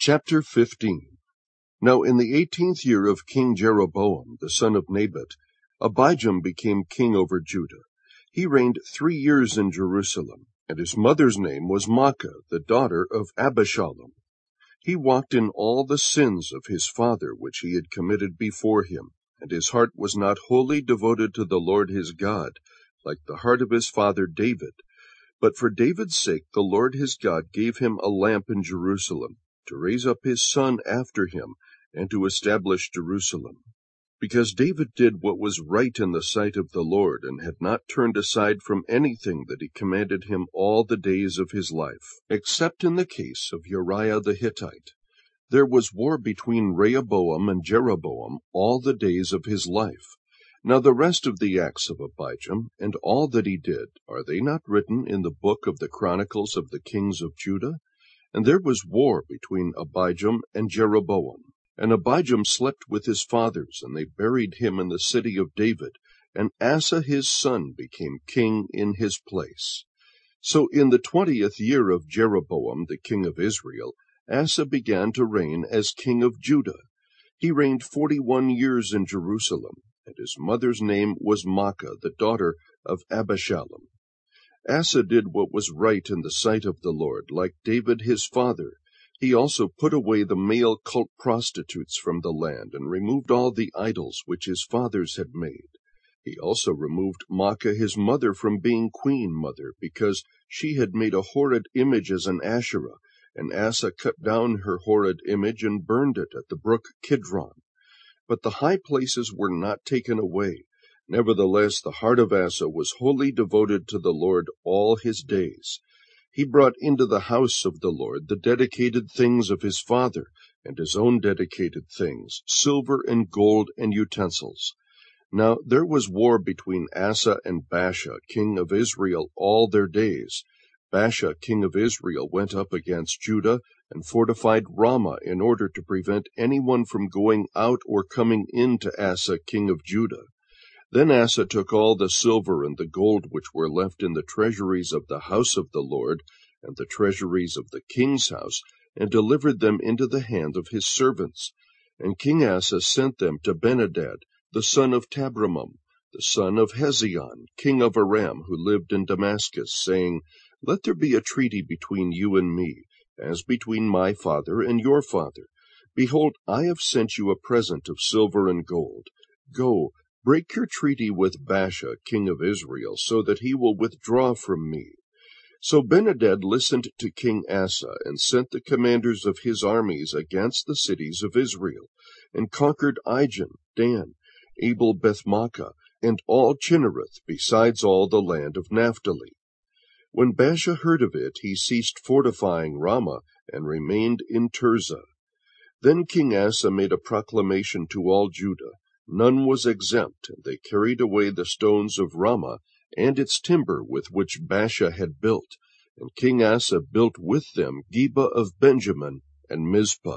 Chapter 15. Now in the 18th year of King Jeroboam, the son of Nebat, Abijam became king over Judah. He reigned 3 years in Jerusalem, and his mother's name was Maachah, the daughter of Abishalom. He walked in all the sins of his father which he had committed before him, and his heart was not wholly devoted to the Lord his God, like the heart of his father David. But for David's sake the Lord his God gave him a lamp in Jerusalem, to raise up his son after him, and to establish Jerusalem. Because David did what was right in the sight of the Lord, and had not turned aside from anything that he commanded him all the days of his life, except in the case of Uriah the Hittite. There was war between Rehoboam and Jeroboam all the days of his life. Now the rest of the acts of Abijam, and all that he did, are they not written in the book of the Chronicles of the kings of Judah? And there was war between Abijam and Jeroboam. And Abijam slept with his fathers, and they buried him in the city of David, and Asa his son became king in his place. So in the 20th year of Jeroboam the king of Israel, Asa began to reign as king of Judah. He reigned 41 years in Jerusalem, and his mother's name was Maachah, the daughter of Abishalom. Asa did what was right in the sight of the Lord, like David his father. He also put away the male cult prostitutes from the land, and removed all the idols which his fathers had made. He also removed Maachah his mother from being queen mother, because she had made a horrid image as an Asherah, and Asa cut down her horrid image and burned it at the brook Kidron. But the high places were not taken away. Nevertheless, the heart of Asa was wholly devoted to the Lord all his days. He brought into the house of the Lord the dedicated things of his father, and his own dedicated things, silver and gold and utensils. Now there was war between Asa and Baasha, king of Israel, all their days. Baasha, king of Israel, went up against Judah, and fortified Ramah in order to prevent anyone from going out or coming in to Asa, king of Judah. Then Asa took all the silver and the gold which were left in the treasuries of the house of the Lord, and the treasuries of the king's house, and delivered them into the hand of his servants. And King Asa sent them to Benhadad, the son of Tabrimum, the son of Hezion, king of Aram, who lived in Damascus, saying, Let there be a treaty between you and me, as between my father and your father. Behold, I have sent you a present of silver and gold. Go, break your treaty with Baasha, king of Israel, so that he will withdraw from me. So Benhadad listened to King Asa, and sent the commanders of his armies against the cities of Israel, and conquered Ijon, Dan, Abel-Beth-maachah, and all Chinnereth, besides all the land of Naphtali. When Baasha heard of it, he ceased fortifying Ramah, and remained in Tirzah. Then King Asa made a proclamation to all Judah. None was exempt, and they carried away the stones of Ramah, and its timber with which Baasha had built, and King Asa built with them Geba of Benjamin and Mizpah.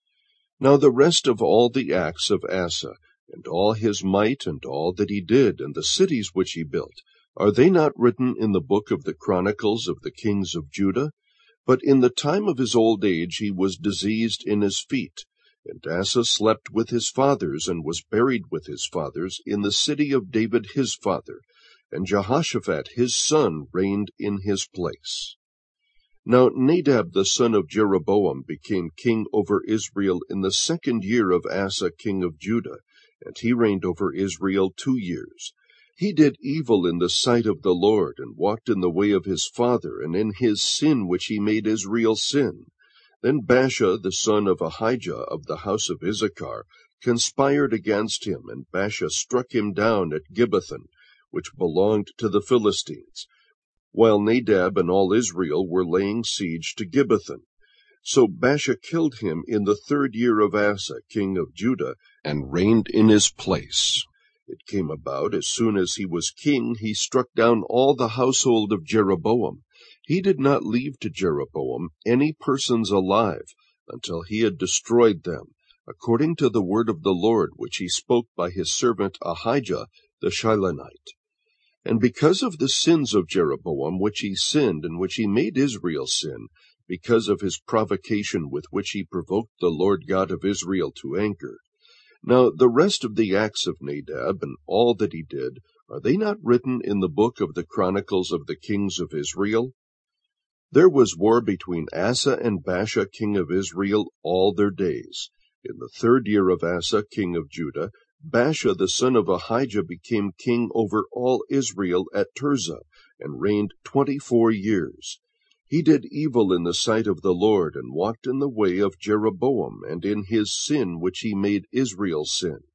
Now the rest of all the acts of Asa, and all his might, and all that he did, and the cities which he built, are they not written in the book of the Chronicles of the kings of Judah? But in the time of his old age he was diseased in his feet. And Asa slept with his fathers, and was buried with his fathers in the city of David his father, and Jehoshaphat his son reigned in his place. Now Nadab the son of Jeroboam became king over Israel in the 2nd year of Asa king of Judah, and he reigned over Israel 2 years. He did evil in the sight of the Lord, and walked in the way of his father, and in his sin which he made Israel sin. Then Baasha the son of Ahijah of the house of Issachar conspired against him, and Baasha struck him down at Gibbethon, which belonged to the Philistines, while Nadab and all Israel were laying siege to Gibbethon. So Baasha killed him in the 3rd year of Asa king of Judah, and reigned in his place. It came about, as soon as he was king, he struck down all the household of Jeroboam. He did not leave to Jeroboam any persons alive, until he had destroyed them, according to the word of the Lord, which he spoke by his servant Ahijah the Shilonite. And because of the sins of Jeroboam, which he sinned, and which he made Israel sin, because of his provocation with which he provoked the Lord God of Israel to anger. Now the rest of the acts of Nadab, and all that he did, are they not written in the book of the Chronicles of the kings of Israel? There was war between Asa and Baasha king of Israel all their days. In the 3rd year of Asa king of Judah, Baasha the son of Ahijah became king over all Israel at Tirzah, and reigned 24 years. He did evil in the sight of the Lord, and walked in the way of Jeroboam, and in his sin which he made Israel sin.